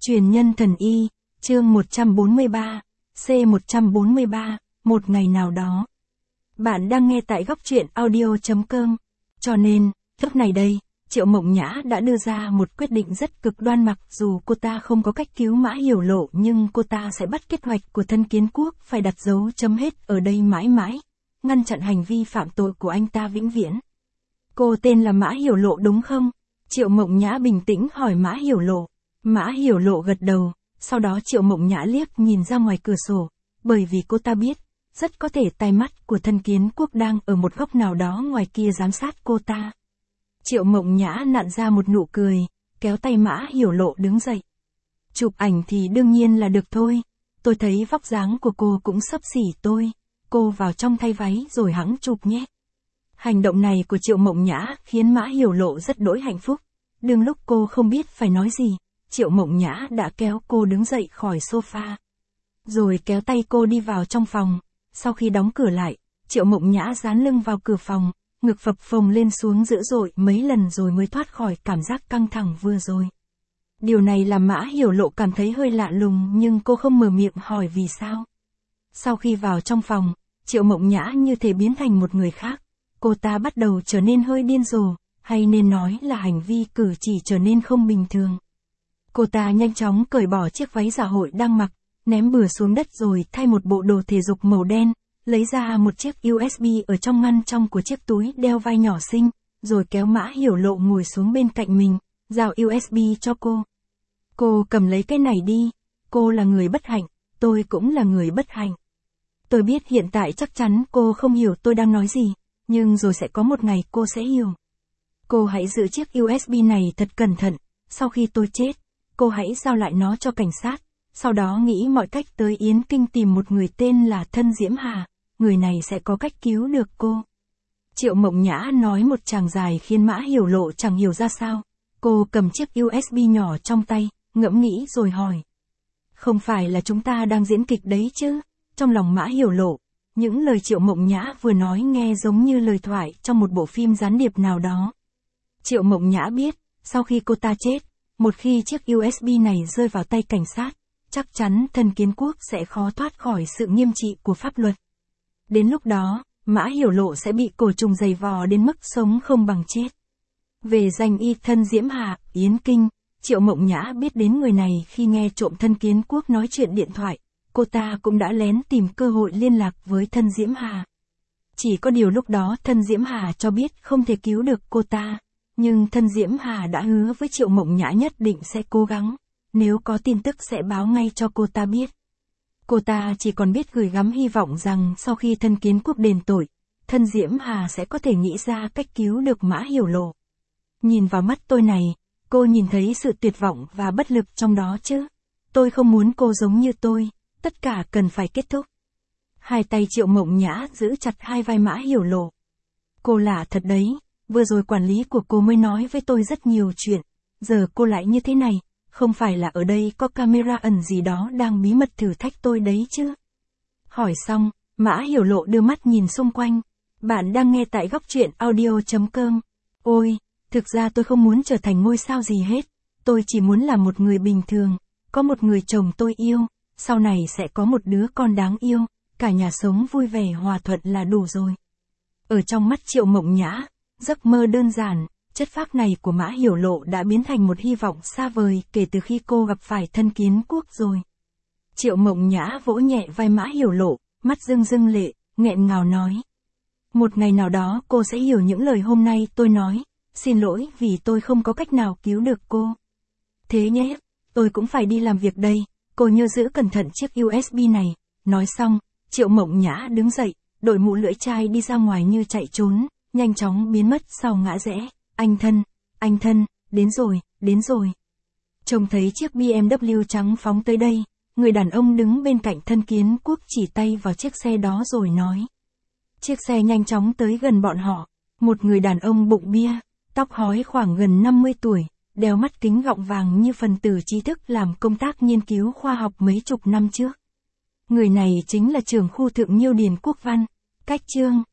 Truyền nhân thần y, chương 143, C143, một ngày nào đó. Bạn đang nghe tại góc truyện audio.com. Cho nên, lúc này đây, Triệu Mộng Nhã đã đưa ra một quyết định rất cực đoan, mặc dù cô ta không có cách cứu Mã Hiểu Lộ, nhưng cô ta sẽ bắt kế hoạch của Thân Kiến Quốc phải đặt dấu chấm hết ở đây mãi mãi, ngăn chặn hành vi phạm tội của anh ta vĩnh viễn. Cô tên là Mã Hiểu Lộ đúng không? Triệu Mộng Nhã bình tĩnh hỏi Mã Hiểu Lộ. Mã Hiểu Lộ gật đầu, sau đó Triệu Mộng Nhã liếc nhìn ra ngoài cửa sổ, bởi vì cô ta biết, rất có thể tai mắt của Thân Kiến Quốc đang ở một góc nào đó ngoài kia giám sát cô ta. Triệu Mộng Nhã nặn ra một nụ cười, kéo tay Mã Hiểu Lộ đứng dậy. Chụp ảnh thì đương nhiên là được thôi, tôi thấy vóc dáng của cô cũng xấp xỉ tôi, cô vào trong thay váy rồi hẵng chụp nhé. Hành động này của Triệu Mộng Nhã khiến Mã Hiểu Lộ rất đỗi hạnh phúc. Đương lúc cô không biết phải nói gì, Triệu Mộng Nhã đã kéo cô đứng dậy khỏi sofa, rồi kéo tay cô đi vào trong phòng. Sau khi đóng cửa lại, Triệu Mộng Nhã dán lưng vào cửa phòng, ngực phập phồng lên xuống dữ dội mấy lần rồi mới thoát khỏi cảm giác căng thẳng vừa rồi. Điều này làm Mã Hiểu Lộ cảm thấy hơi lạ lùng, nhưng cô không mở miệng hỏi vì sao. Sau khi vào trong phòng, Triệu Mộng Nhã như thể biến thành một người khác. Cô ta bắt đầu trở nên hơi điên rồ, hay nên nói là hành vi cử chỉ trở nên không bình thường. Cô ta nhanh chóng cởi bỏ chiếc váy dạ hội đang mặc, ném bừa xuống đất rồi thay một bộ đồ thể dục màu đen, lấy ra một chiếc USB ở trong ngăn trong của chiếc túi đeo vai nhỏ xinh, rồi kéo Mã Hiểu Lộ ngồi xuống bên cạnh mình, giao USB cho cô. Cô cầm lấy cái này đi, cô là người bất hạnh, tôi cũng là người bất hạnh. Tôi biết hiện tại chắc chắn cô không hiểu tôi đang nói gì, nhưng rồi sẽ có một ngày cô sẽ hiểu. Cô hãy giữ chiếc USB này thật cẩn thận, sau khi tôi chết, cô hãy giao lại nó cho cảnh sát, sau đó nghĩ mọi cách tới Yến Kinh tìm một người tên là Thân Diễm Hà, người này sẽ có cách cứu được cô. Triệu Mộng Nhã nói một tràng dài khiến Mã Hiểu Lộ chẳng hiểu ra sao. Cô cầm chiếc USB nhỏ trong tay, ngẫm nghĩ rồi hỏi. Không phải là chúng ta đang diễn kịch đấy chứ? Trong lòng Mã Hiểu Lộ, những lời Triệu Mộng Nhã vừa nói nghe giống như lời thoại trong một bộ phim gián điệp nào đó. Triệu Mộng Nhã biết, sau khi cô ta chết, một khi chiếc USB này rơi vào tay cảnh sát, chắc chắn Thân Kiến Quốc sẽ khó thoát khỏi sự nghiêm trị của pháp luật. Đến lúc đó, Mã Hiểu Lộ sẽ bị cổ trùng giày vò đến mức sống không bằng chết. Về danh y Thân Diễm Hà, Yến Kinh, Triệu Mộng Nhã biết đến người này khi nghe trộm Thân Kiến Quốc nói chuyện điện thoại, cô ta cũng đã lén tìm cơ hội liên lạc với Thân Diễm Hà. Chỉ có điều lúc đó Thân Diễm Hà cho biết không thể cứu được cô ta, nhưng Thân Diễm Hà đã hứa với Triệu Mộng Nhã nhất định sẽ cố gắng, nếu có tin tức sẽ báo ngay cho cô ta biết. Cô ta chỉ còn biết gửi gắm hy vọng rằng sau khi Thân Kiến Quốc đền tội, Thân Diễm Hà sẽ có thể nghĩ ra cách cứu được Mã Hiểu Lộ. Nhìn vào mắt tôi này, cô nhìn thấy sự tuyệt vọng và bất lực trong đó chứ. Tôi không muốn cô giống như tôi, tất cả cần phải kết thúc. Hai tay Triệu Mộng Nhã giữ chặt hai vai Mã Hiểu Lộ. Cô lạ thật đấy, vừa rồi quản lý của cô mới nói với tôi rất nhiều chuyện, giờ cô lại như thế này. Không phải là ở đây có camera ẩn gì đó đang bí mật thử thách tôi đấy chứ? Hỏi xong, Mã Hiểu Lộ đưa mắt nhìn xung quanh. Bạn đang nghe tại góc truyện audio.com. Ôi, thực ra tôi không muốn trở thành ngôi sao gì hết. Tôi chỉ muốn là một người bình thường, có một người chồng tôi yêu, sau này sẽ có một đứa con đáng yêu, cả nhà sống vui vẻ hòa thuận là đủ rồi. Ở trong mắt Triệu Mộng Nhã, giấc mơ đơn giản, chất phác này của Mã Hiểu Lộ đã biến thành một hy vọng xa vời kể từ khi cô gặp phải Thân Kiến Quốc rồi. Triệu Mộng Nhã vỗ nhẹ vai Mã Hiểu Lộ, mắt rưng rưng lệ, nghẹn ngào nói. Một ngày nào đó cô sẽ hiểu những lời hôm nay tôi nói, xin lỗi vì tôi không có cách nào cứu được cô. Thế nhé, tôi cũng phải đi làm việc đây, cô nhớ giữ cẩn thận chiếc USB này. Nói xong, Triệu Mộng Nhã đứng dậy, đội mũ lưỡi chai đi ra ngoài như chạy trốn, nhanh chóng biến mất sau ngã rẽ. Anh thân, đến rồi. Trông thấy chiếc BMW trắng phóng tới đây, người đàn ông đứng bên cạnh Thân Kiến Quốc chỉ tay vào chiếc xe đó rồi nói. Chiếc xe nhanh chóng tới gần bọn họ, một người đàn ông bụng bia, tóc hói khoảng gần 50 tuổi, đeo mắt kính gọng vàng như phần tử trí thức làm công tác nghiên cứu khoa học mấy chục năm trước. Người này chính là trưởng khu Thượng Nhiêu Điền Quốc Văn, Cách Chương.